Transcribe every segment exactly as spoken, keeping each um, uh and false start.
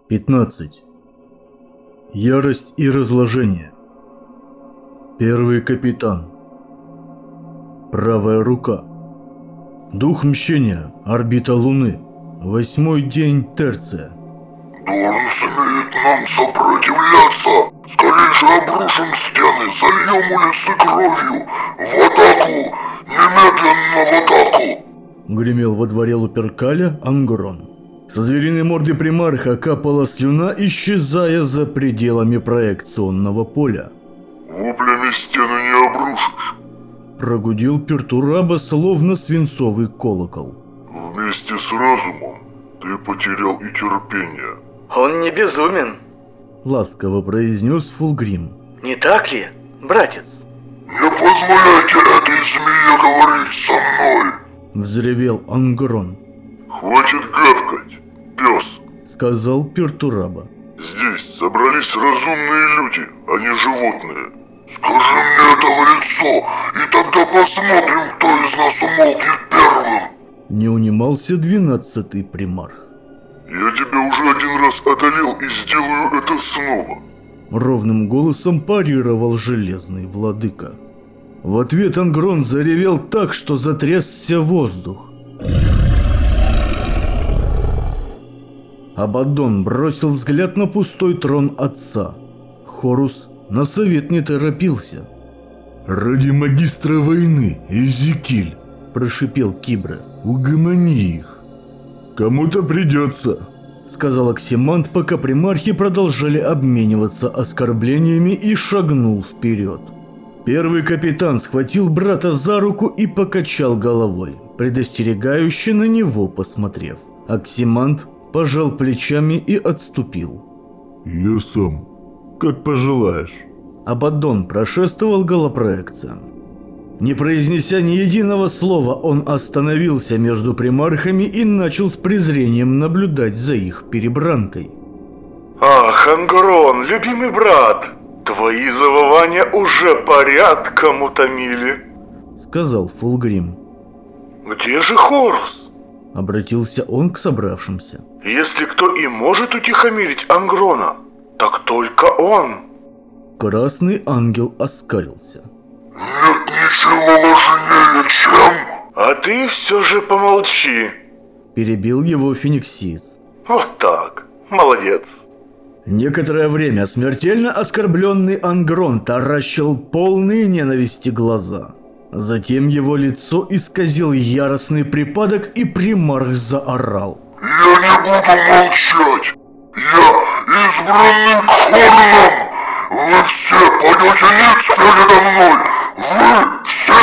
пятнадцать. Ярость и разложение. Первый капитан. Правая рука. Дух мщения. Орбита Луны. Восьмой день Терция. Дорн смеет нам сопротивляться. Скорее же обрушим стены, зальем улицы кровью. В атаку! Немедленно в атаку! Гремел во дворе Луперкаля Ангрон. Со звериной морды примарха капала слюна, исчезая за пределами проекционного поля. Воплями стены не обрушишь. Прогудел Пертураба, словно свинцовый колокол. Вместе с разумом ты потерял и терпение. Он не безумен. Ласково произнес Фулгрим. Не так ли, братец? Не позволяйте этой змее говорить со мной. Взревел Ангрон. Хватит гавкать, пес. Сказал Пертураба. Здесь собрались разумные люди, а не животные. Скажи мне это в лицо, и тогда посмотрим, кто из нас умолкнет первым. Не унимался двенадцатый примарх. Я тебя уже один раз одолел и сделаю это снова. Ровным голосом парировал железный владыка. В ответ Ангрон заревел так, что затрясся воздух. Абаддон бросил взгляд на пустой трон отца. Хорус на совет не торопился. «Ради магистра войны, Эзекиль!» – прошипел Кибре. «Угомони их!» «Кому-то придется!» – сказал Оксимант, пока примархи продолжали обмениваться оскорблениями, и шагнул вперед. Первый капитан схватил брата за руку и покачал головой, предостерегающе на него посмотрев. Оксимант пожал плечами и отступил. «Я сам. Как пожелаешь». Абаддон прошествовал голопроекциям. Не произнеся ни единого слова, он остановился между примархами и начал с презрением наблюдать за их перебранкой. Ах, Ангрон, любимый брат, твои завывания уже порядком утомили, сказал Фулгрим. Где же Хорус? Обратился он к собравшимся. Если кто и может утихомирить Ангрона, так только он. Красный ангел оскалился. Нет ничего важнее, чем... А ты все же помолчи. Перебил его фениксиец. Вот так, молодец. Некоторое время смертельно оскорбленный Ангрон таращил полные ненависти глаза. Затем его лицо исказил яростный припадок, и примарх заорал. Я не буду молчать! Я избранный Хорном! Вы все пойдете ниц передо мной! Вы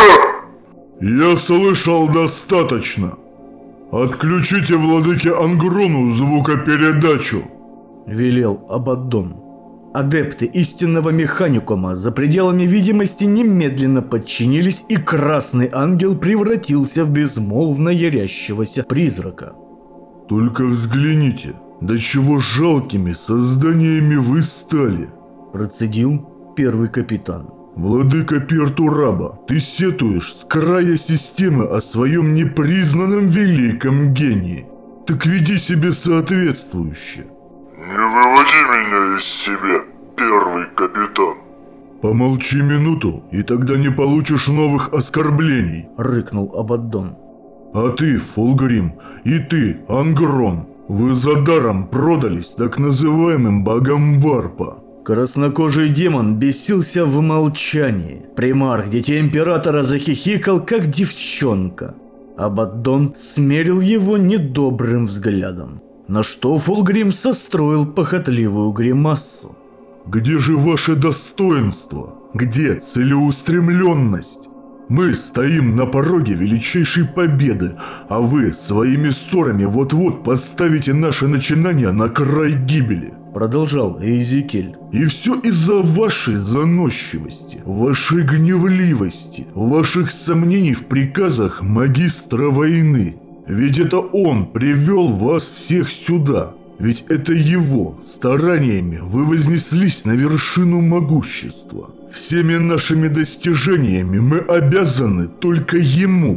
все! «Я слышал достаточно. Отключите владыке Ангрону звукопередачу», — велел Абаддон. Адепты истинного механикума за пределами видимости немедленно подчинились, и красный ангел превратился в безмолвно ярящегося призрака. «Только взгляните, до чего жалкими созданиями вы стали», — процедил первый капитан. «Владыка Пертураба, ты сетуешь с края системы о своем непризнанном великом гении. Так веди себя соответствующе». Не выводи меня из себя, первый капитан. «Помолчи минуту, и тогда не получишь новых оскорблений», — рыкнул Абаддон. «А ты, Фулгрим, и ты, Ангрон, вы за даром продались так называемым богам варпа». Краснокожий демон бесился в молчании. Примарх Детей Императора захихикал, как девчонка. Абаддон смерил его недобрым взглядом, на что Фулгрим состроил похотливую гримассу. «Где же ваше достоинство? Где целеустремленность? Мы стоим на пороге величайшей победы, а вы своими ссорами вот-вот поставите наше начинание на край гибели», — продолжал Эзекиль. «И все из-за вашей заносчивости, вашей гневливости, ваших сомнений в приказах магистра войны. Ведь это он привел вас всех сюда. Ведь это его стараниями вы вознеслись на вершину могущества. Всеми нашими достижениями мы обязаны только ему.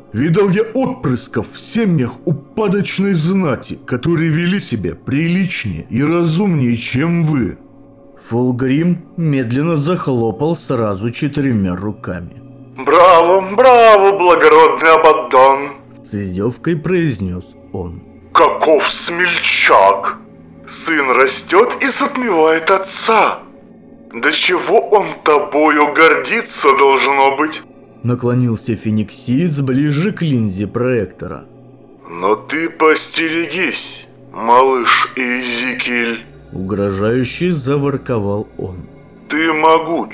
Видал я отпрысков в семьях упадочной знати, которые вели себя приличнее и разумнее, чем вы. Фулгрим медленно захлопал сразу четырьмя руками. Браво, браво, благородный Абаддон! С издевкой произнес он. Каков смельчак! Сын растет и затмевает отца. Да чего он тобою гордиться должно быть? Наклонился фениксиец ближе к линзе проектора. Но ты постерегись, малыш Эзекиль. Угрожающе заворковал он. Ты могуч,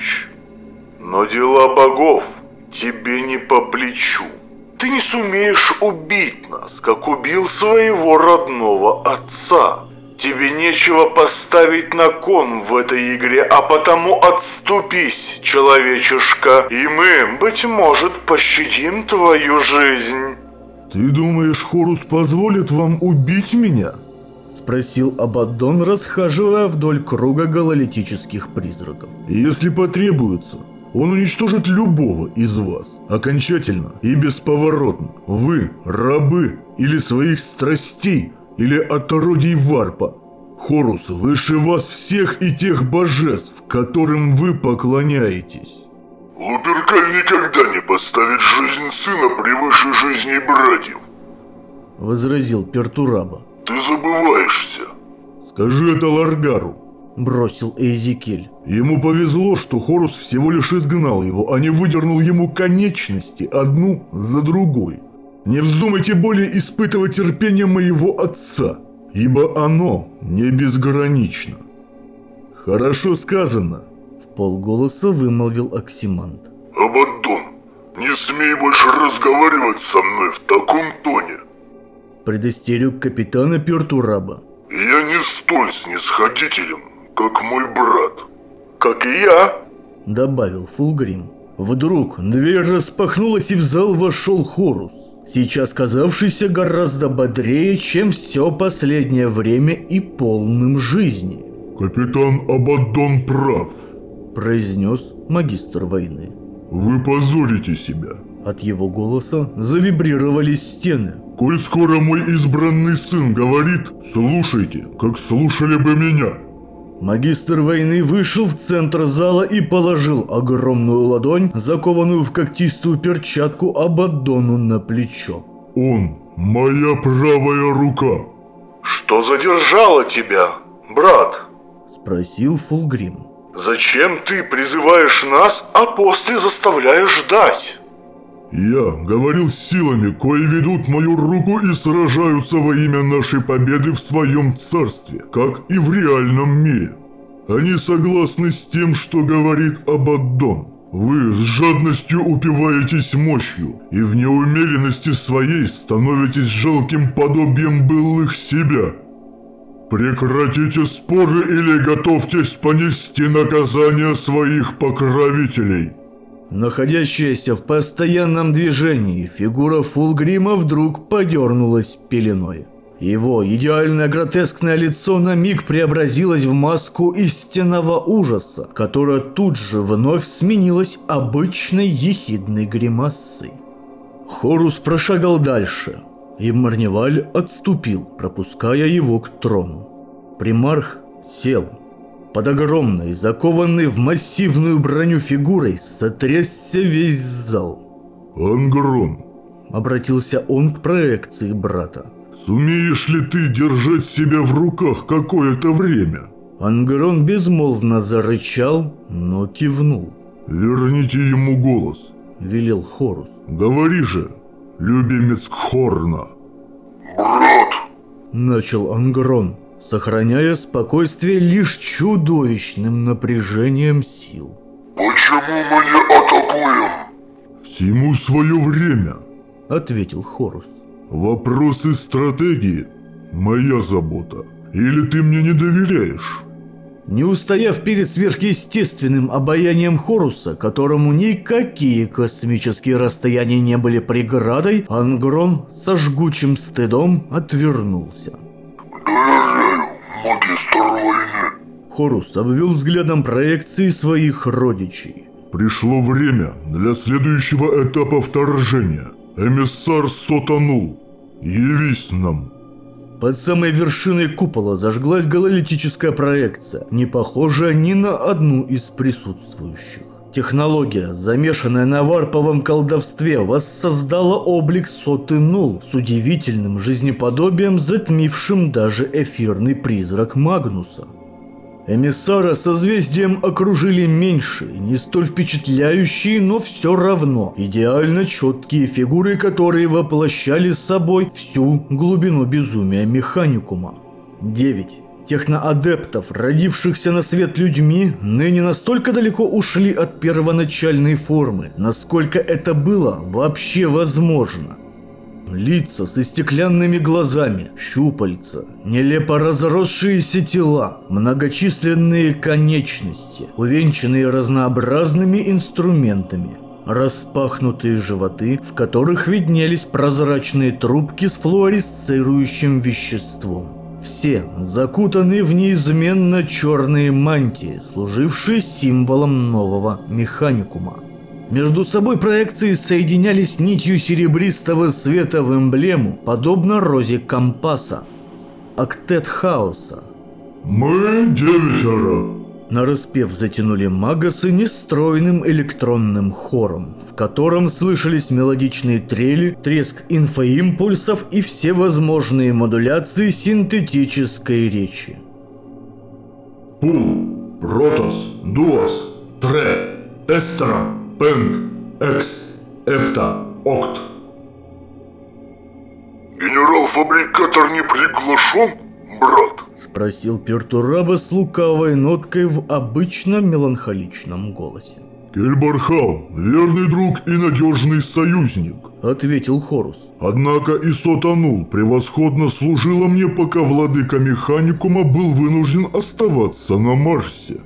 но дела богов тебе не по плечу. Ты не сумеешь убить нас, как убил своего родного отца. Тебе нечего поставить на кон в этой игре, а потому отступись, человечишка, и мы, быть может, пощадим твою жизнь. Ты думаешь, Хорус позволит вам убить меня? Спросил Абаддон, расхаживая вдоль круга гололитических призраков. Если потребуется, он уничтожит любого из вас, окончательно и бесповоротно. Вы рабы или своих страстей, или отородий Варпа. Хорус выше вас всех и тех божеств, которым вы поклоняетесь. Луперкаль никогда не поставит жизнь сына превыше жизни братьев. Возразил Пертураба. Ты забываешься. Скажи это Ларгару. Бросил Эзекиль. Ему повезло, что Хорус всего лишь изгнал его, а не выдернул ему конечности одну за другой. Не вздумайте более испытывать терпение моего отца, ибо оно не безгранично. Хорошо сказано. В полголоса вымолвил Оксимант. Абаддон, не смей больше разговаривать со мной в таком тоне. Предостерег капитана Пертураба. Я не столь снисходителен, как мой брат. Как и я. Добавил Фулгрим. Вдруг дверь распахнулась, и в зал вошел Хорус, сейчас казавшийся гораздо бодрее, чем все последнее время, и полным жизни. Капитан Абаддон прав. Произнес магистр войны. Вы позорите себя. От его голоса завибрировали стены. Коль скоро мой избранный сын говорит, слушайте, как слушали бы меня. Магистр войны вышел в центр зала и положил огромную ладонь, закованную в когтистую перчатку, Абаддону на плечо. Он моя правая рука. Что задержало тебя, брат? Спросил Фулгрим. Зачем ты призываешь нас, а после заставляешь ждать? Я говорил с силами, кои ведут мою руку и сражаются во имя нашей победы в своем царстве, как и в реальном мире. Они согласны с тем, что говорит Абаддон. Вы с жадностью упиваетесь мощью, и в неумеренности своей становитесь жалким подобием былых себя. Прекратите споры или готовьтесь понести наказание своих покровителей. Находящаяся в постоянном движении фигура Фулгрима вдруг подернулась пеленой. Его идеальное гротескное лицо на миг преобразилось в маску истинного ужаса, которая тут же вновь сменилась обычной ехидной гримасой. Хорус прошагал дальше, и Марневаль отступил, пропуская его к трону. Примарх сел. Под огромной, закованной в массивную броню фигурой сотрясся весь зал. Ангрон, Обратился он к проекции брата. Сумеешь ли ты держать себя в руках какое-то время? Ангрон безмолвно зарычал, но кивнул. Верните ему голос. Велел Хорус. Говори же, любимец Кхорна. Брат, Начал Ангрон, сохраняя спокойствие лишь чудовищным напряжением сил. почему мы не атакуем? Всему свое время. Ответил Хорус. Вопросы стратегии – моя забота. Или ты мне не доверяешь? Не устояв перед сверхъестественным обаянием Хоруса, которому никакие космические расстояния не были преградой, Ангрон со жгучим стыдом отвернулся. Доверяю, магистр войны. Хорус обвел взглядом проекции своих родичей. Пришло время для следующего этапа вторжения. эмиссар Сотонул, явись нам. Под самой вершиной купола зажглась гололитическая проекция, не похожая ни на одну из присутствующих. Технология, замешанная на варповом колдовстве, воссоздала облик Сотонул с удивительным жизнеподобием, затмившим даже эфирный призрак Магнуса. Эмиссара созвездием окружили меньшие, не столь впечатляющие, но все равно идеально четкие фигуры, которые воплощали с собой всю глубину безумия Механикума. Девять техноадептов, родившихся на свет людьми, ныне настолько далеко ушли от первоначальной формы, насколько это было вообще возможно. Лица со стеклянными глазами, щупальца, нелепо разросшиеся тела, многочисленные конечности, увенчанные разнообразными инструментами, распахнутые животы, в которых виднелись прозрачные трубки с флуоресцирующим веществом. Все закутаны в неизменно черные мантии, служившие символом нового Механикума. Между собой проекции соединялись нитью серебристого света в эмблему, подобно розе компаса. Октет хаоса. Мы девятеро. Нараспев затянули магасы нестройным электронным хором, в котором слышались мелодичные трели, треск инфоимпульсов и всевозможные модуляции синтетической речи. Пул, Протос, Дуос, Тре, Эстра, Пент, Экс, Эпта, Окт. Генерал-фабрикатор не приглашен, брат? Спросил Пертураба с лукавой ноткой в обычно меланхоличном голосе. Кельбархал, верный друг и надежный союзник, Ответил Хорус. Однако и Сотонул превосходно служила мне, пока владыка Механикума был вынужден оставаться на Марсе.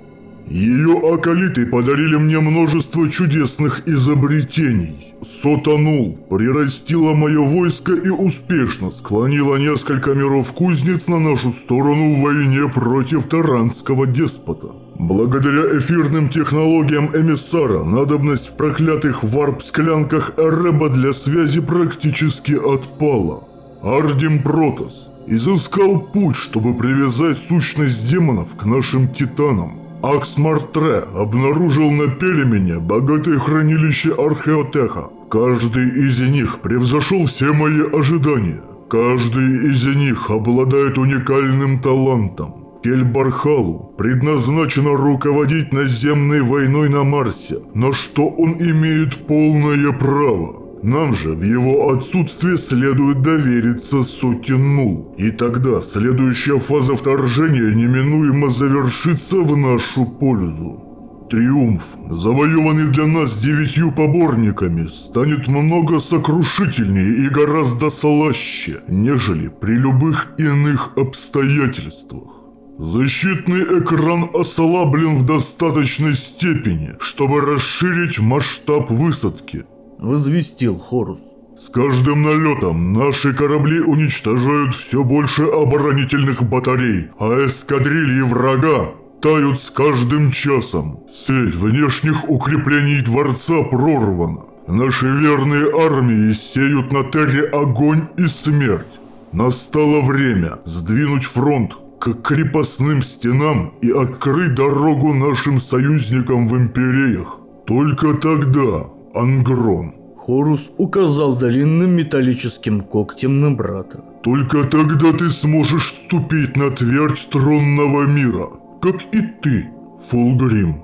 Ее акалиты подарили мне множество чудесных изобретений. Сотонул прирастила мое войско и успешно склонила несколько миров-кузнец на нашу сторону в войне против таранского деспота. Благодаря эфирным технологиям эмиссара надобность в проклятых варп-склянках Эреба для связи практически отпала. Ардим Протос изыскал путь, чтобы привязать сущность демонов к нашим титанам. Аксмартре обнаружил на Перемене богатое хранилище Археотеха. Каждый из них превзошел все мои ожидания. Каждый из них обладает уникальным талантом. Кельбархалу предназначено руководить наземной войной на Марсе, на что он имеет полное право. Нам же в его отсутствие следует довериться Сотонул, и тогда следующая фаза вторжения неминуемо завершится в нашу пользу. Триумф, завоеванный для нас девятью поборниками, станет много сокрушительнее и гораздо слаще, нежели при любых иных обстоятельствах. Защитный экран ослаблен в достаточной степени, чтобы расширить масштаб высадки. Возвестил Хорус. С каждым налетом наши корабли уничтожают все больше оборонительных батарей, а эскадрильи врага тают с каждым часом. Сеть внешних укреплений дворца прорвана. Наши верные армии сеют на Терре огонь и смерть. Настало время сдвинуть фронт к крепостным стенам и открыть дорогу нашим союзникам в империях. Только тогда, Ангрон. Хорус указал длинным металлическим когтем на брата. Только тогда ты сможешь ступить на твердь тронного мира, как и ты, Фулгрим.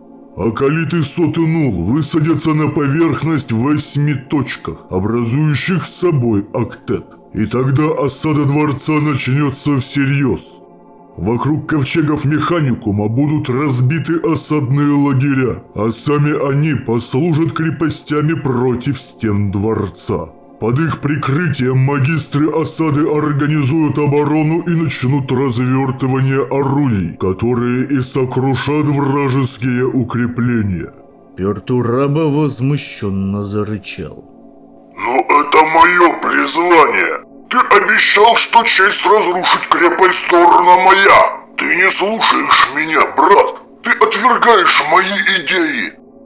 Акалиты Сотонул высадятся на поверхность в восьми точках, образующих с собой октет. И тогда осада дворца начнется всерьез. Вокруг ковчегов Механикума будут разбиты осадные лагеря, а сами они послужат крепостями против стен дворца. Под их прикрытием магистры осады организуют оборону и начнут развертывание орудий, которые и сокрушат вражеские укрепления. Пертураба возмущенно зарычал. Но это мое призвание. Ты обещал, что честь разрушить крепость Торна моя. Ты не слушаешь меня, брат. Ты отвергаешь мои идеи.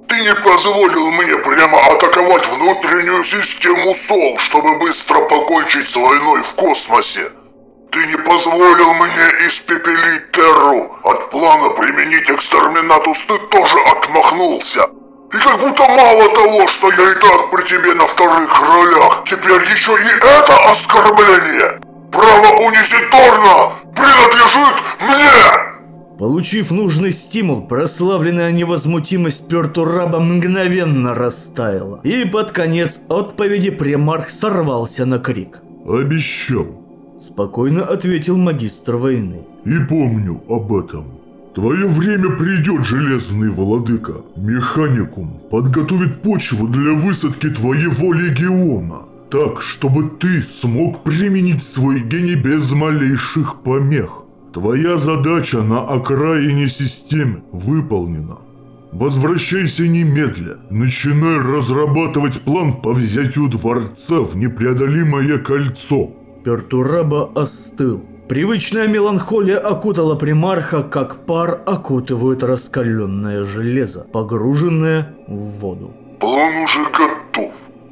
Ты не позволил мне прямо атаковать внутреннюю систему Сол, чтобы быстро покончить с войной в космосе. Ты не позволил мне испепелить Терру. От плана применить экстерминатус ты тоже отмахнулся. И как будто мало того, что я и так при тебе на вторых ролях, теперь еще и это оскорбление. Право унизить Дорна принадлежит мне! Получив нужный стимул, прославленная невозмутимость Пертураба мгновенно растаяла. И под конец отповеди примарх сорвался на крик. Обещал. Спокойно ответил магистр войны. И помню об этом. Твое время придет, Железный Владыка. Механикум подготовит почву для высадки твоего легиона. Так, чтобы ты смог применить свой гений без малейших помех. Твоя задача на окраине системы выполнена. Возвращайся немедля. Начинай разрабатывать план по взятию дворца в непреодолимое кольцо. Пертураба остыл. Привычная меланхолия окутала примарха, как пар окутывает раскаленное железо, погруженное в воду. План уже готов.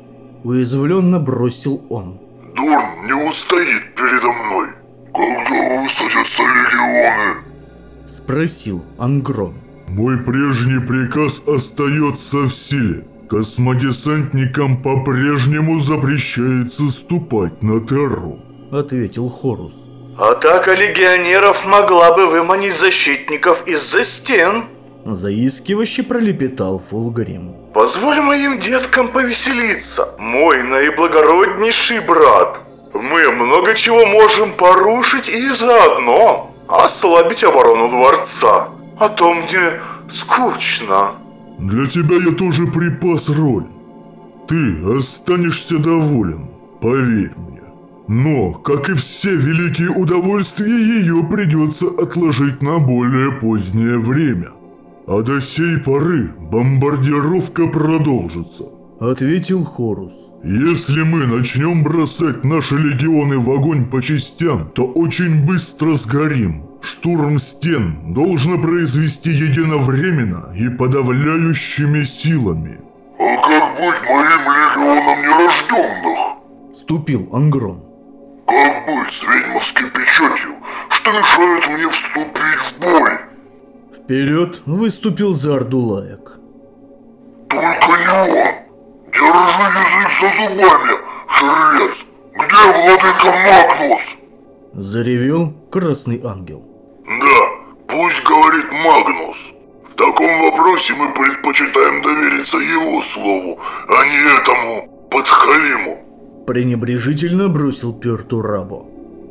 Уязвленно бросил он. Дорн не устоит передо мной. Когда высадятся легионы? Спросил Ангром. Мой прежний приказ остается в силе. Космодесантникам по-прежнему запрещается ступать на Терру. Ответил Хорус. Атака легионеров могла бы выманить защитников из-за стен. Заискивающе пролепетал Фулгрим. Позволь моим деткам повеселиться, мой наиблагороднейший брат. Мы много чего можем порушить и заодно ослабить оборону дворца. А то мне скучно. Для тебя я тоже припас роль. Ты останешься доволен, поверь мне. Но, как и все великие удовольствия, ее придется отложить на более позднее время. А до сей поры бомбардировка продолжится. Ответил Хорус. Если мы начнем бросать наши легионы в огонь по частям, то очень быстро сгорим. Штурм стен должно произвести единовременно и подавляющими силами. А как быть моим легионом нерожденных? Вступил Ангром. Как быть с ведьмовской печатью, что мешает мне вступить в бой? Вперед выступил Зардулаек. Только не он! Держи язык за зубами, жрец! Где владыка Магнус? Заревел Красный Ангел. Да, пусть говорит Магнус. В таком вопросе мы предпочитаем довериться его слову, а не этому подхалиму. Пренебрежительно бросил Пертурабо.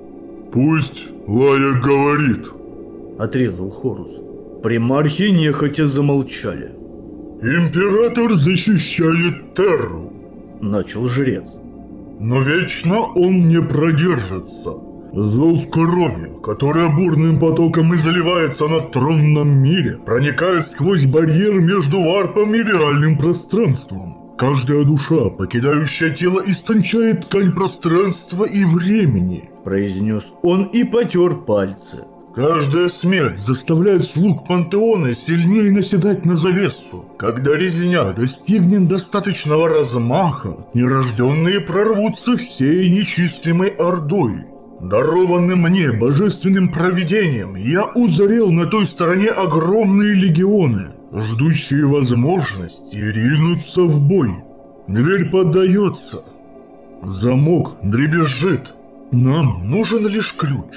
Пусть Лаек говорит. Отрезал Хорус. Примархи нехотя замолчали. Император защищает Терру. Начал жрец. Но вечно он не продержится. Зов крови, которая бурным потоком изливается на тронном мире, проникает сквозь барьер между варпом и реальным пространством. Каждая душа, покидающая тело, истончает ткань пространства и времени, произнес он и потер пальцы. Каждая смерть заставляет слуг пантеона сильнее наседать на завесу. Когда резня достигнет достаточного размаха, нерожденные прорвутся всей нечислимой ордой. Дарованным мне божественным провидением, я узрел на той стороне огромные легионы, ждущие возможности ринуться в бой. Дверь поддается. Замок дребезжит. Нам нужен лишь ключ.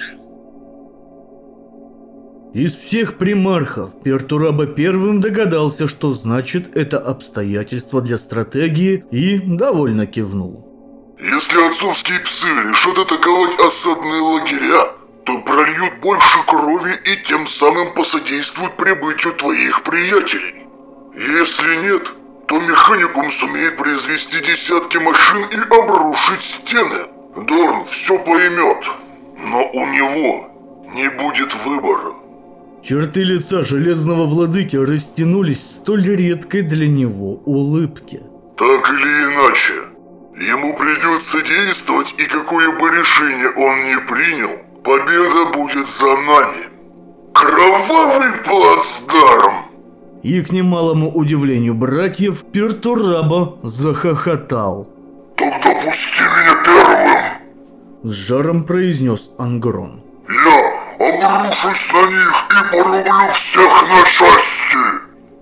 Из всех примархов Пертураба первым догадался, что значит это обстоятельство для стратегии, и довольно кивнул. Если отцовские псы решат атаковать осадные лагеря, то прольют больше крови и тем самым посодействуют прибытию твоих приятелей. Если нет, то механикум сумеет произвести десятки машин и обрушить стены. Дорн все поймет, но у него не будет выбора. Черты лица Железного Владыки растянулись в столь редкой для него улыбке. Так или иначе, ему придется действовать, и какое бы решение он ни принял, победа будет за нами. Кровавый плацдарм! И к немалому удивлению братьев, Пертураба захохотал. Тогда пусти меня первым. С жаром произнес Ангрон. Я обрушусь на них и порублю всех на части.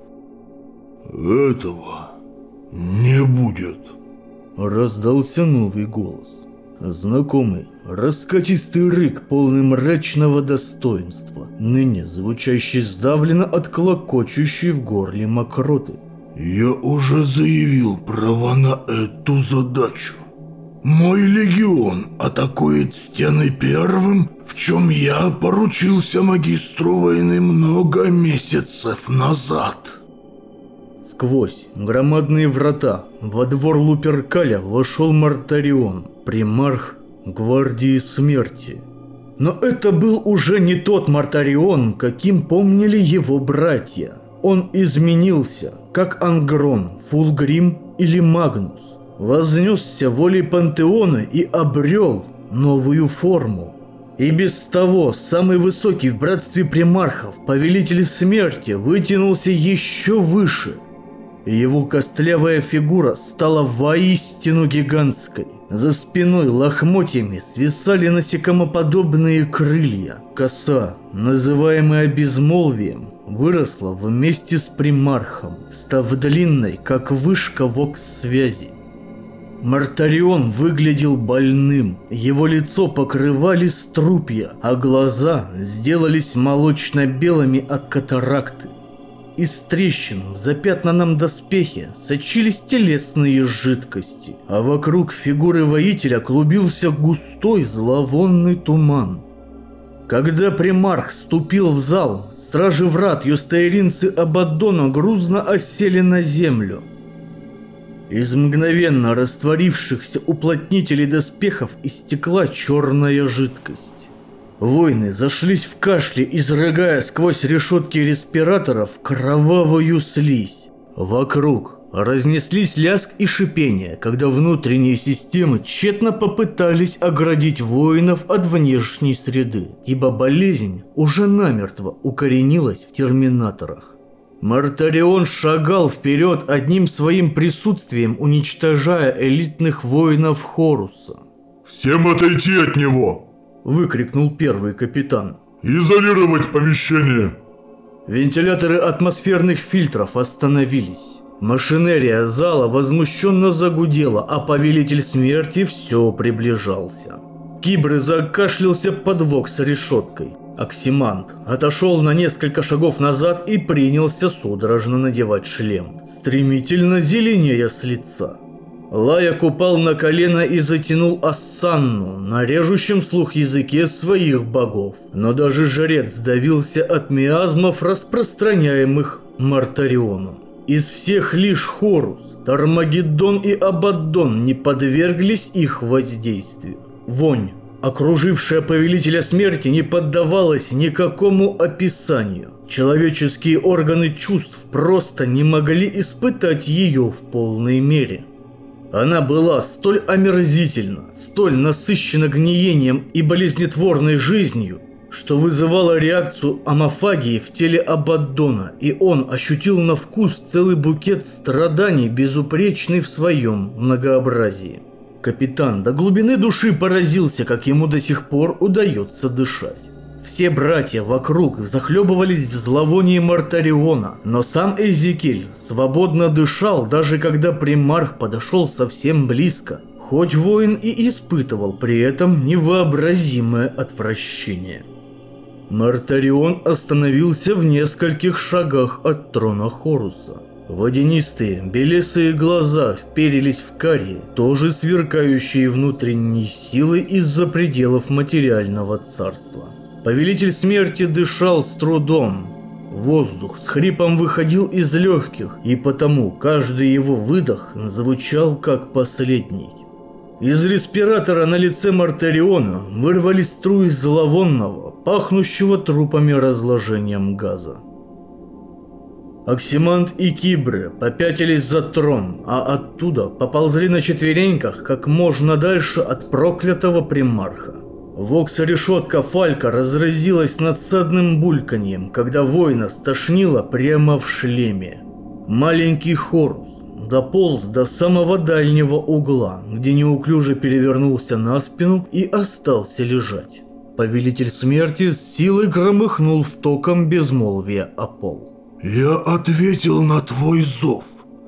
Этого не будет. Раздался новый голос. Знакомый, раскатистый рык, полный мрачного достоинства, ныне звучащий сдавленно от клокочущей в горле мокроты. Я уже заявил права на эту задачу. Мой легион атакует стены первым, в чем я поручился магистру войны много месяцев назад. Сквозь громадные врата во двор Луперкаля вошел Мартарион, примарх Гвардии Смерти. Но это был уже не тот Мартарион, каким помнили его братья. Он изменился, как Ангрон, Фулгрим или Магнус. Вознесся волей пантеона и обрел новую форму. И без того самый высокий в братстве примархов, повелитель смерти, вытянулся еще выше. Его костлявая фигура стала воистину гигантской. За спиной лохмотьями свисали насекомоподобные крылья. Коса, называемая безмолвием, выросла вместе с примархом, став длинной, как вышка вокс-связи. Мартарион выглядел больным, его лицо покрывали струпья, а глаза сделались молочно-белыми от катаракты. Из трещин в запятнанном доспехе сочились телесные жидкости, а вокруг фигуры воителя клубился густой зловонный туман. Когда примарх ступил в зал, стражи врат юстаиринцы Абаддона грузно осели на землю. Из мгновенно растворившихся уплотнителей доспехов истекла черная жидкость. Воины зашлись в кашле, изрыгая сквозь решетки респираторов кровавую слизь. Вокруг разнеслись лязг и шипение, когда внутренние системы тщетно попытались оградить воинов от внешней среды, ибо болезнь уже намертво укоренилась в терминаторах. Мартарион шагал вперед одним своим присутствием, уничтожая элитных воинов Хоруса. Всем отойти от него! Выкрикнул первый капитан. Изолировать помещение! Вентиляторы атмосферных фильтров остановились. Машинерия зала возмущенно загудела, а повелитель смерти все приближался. Кибры закашлялся под вокс решеткой. Оксимант отошел на несколько шагов назад и принялся судорожно надевать шлем, стремительно зеленея с лица. Лаяк упал на колено и затянул ассанну на режущем слух языке своих богов. Но даже жрец сдавился от миазмов, распространяемых Мартарионом. Из всех лишь Хорус, Тармагеддон и Абаддон не подверглись их воздействию. Вонь, окружившая повелителя смерти, не поддавалась никакому описанию. Человеческие органы чувств просто не могли испытать ее в полной мере. Она была столь омерзительна, столь насыщена гниением и болезнетворной жизнью, что вызывала реакцию амофагии в теле Абаддона, и он ощутил на вкус целый букет страданий, безупречный в своем многообразии. Капитан до глубины души поразился, как ему до сих пор удается дышать. Все братья вокруг захлебывались в зловонии Мартариона, но сам Эзекиль свободно дышал, даже когда примарх подошел совсем близко, хоть воин и испытывал при этом невообразимое отвращение. Мартарион остановился в нескольких шагах от трона Хоруса. Водянистые, белесые глаза вперились в карие, тоже сверкающие внутренней силой из-за пределов материального царства. Повелитель смерти дышал с трудом. Воздух с хрипом выходил из легких, и потому каждый его выдох звучал как последний. Из респиратора на лице Мартариона вырвались струи зловонного, пахнущего трупами разложением газа. Оксимант и Кибры попятились за трон, а оттуда поползли на четвереньках как можно дальше от проклятого примарха. Вокс-решетка Фалька разразилась надсадным бульканьем, когда воина стошнило прямо в шлеме. Маленький Хорус дополз до самого дальнего угла, где неуклюже перевернулся на спину и остался лежать. Повелитель смерти с силой громыхнул в током безмолвия о пол. «Я ответил на твой зов,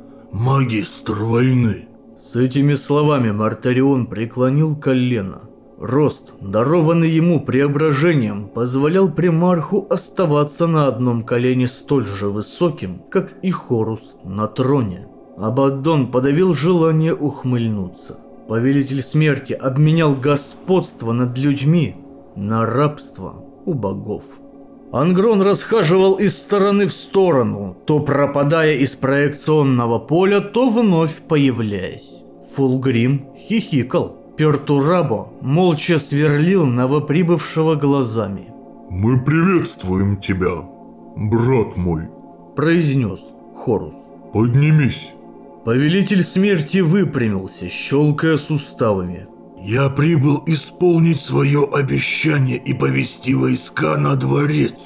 магистр войны». С этими словами Мартарион преклонил колено. Рост, дарованный ему преображением, позволял примарху оставаться на одном колене столь же высоким, как и Хорус на троне. Абаддон подавил желание ухмыльнуться. Повелитель смерти обменял господство над людьми на рабство у богов. Ангрон расхаживал из стороны в сторону, то пропадая из проекционного поля, то вновь появляясь. Фулгрим хихикал. Пертурабо молча сверлил новоприбывшего глазами. «Мы приветствуем тебя, брат мой», — произнес Хорус. «Поднимись». Повелитель смерти выпрямился, щелкая суставами. «Я прибыл исполнить свое обещание и повести войска на дворец».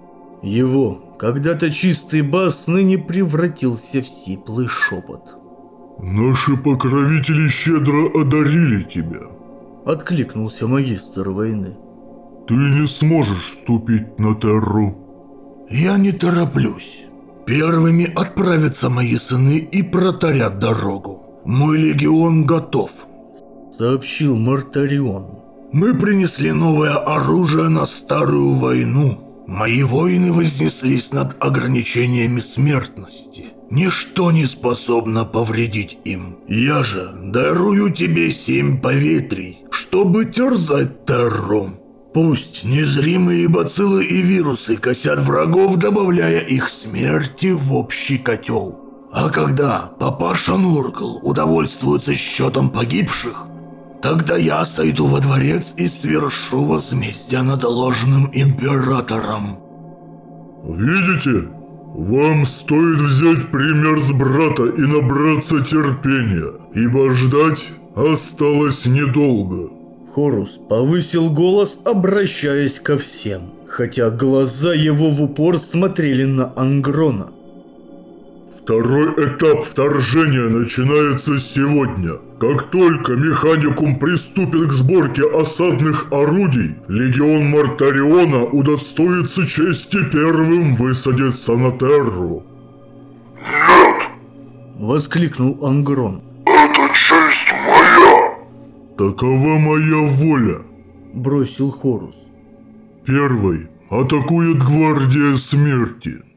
Его когда-то чистый бас ныне превратился в сиплый шепот. «Наши покровители щедро одарили тебя», — откликнулся магистр войны. «Ты не сможешь вступить на Терру». «Я не тороплюсь. Первыми отправятся мои сыны и протарят дорогу. Мой легион готов», — сообщил Мартарион. «Мы принесли новое оружие на старую войну. Мои воины вознеслись над ограничениями смертности. Ничто не способно повредить им. Я же дарую тебе семь поветрий, чтобы терзать Терру. Пусть незримые бациллы и вирусы косят врагов, добавляя их смерти в общий котел. А когда папаша Нургл удовольствуется счетом погибших, тогда я сойду во дворец и свершу возмездие над ложным императором». «Видите? Вам стоит взять пример с брата и набраться терпения, ибо ждать осталось недолго». Хорус повысил голос, обращаясь ко всем, хотя глаза его в упор смотрели на Ангрона. «Второй этап вторжения начинается сегодня. Как только Механикум приступит к сборке осадных орудий, легион Мартариона удостоится чести первым высадиться на Терру». Нет, — воскликнул Ангрон. это честь моя. «Такова моя воля», — бросил Хорус. «Первой атакует гвардия смерти.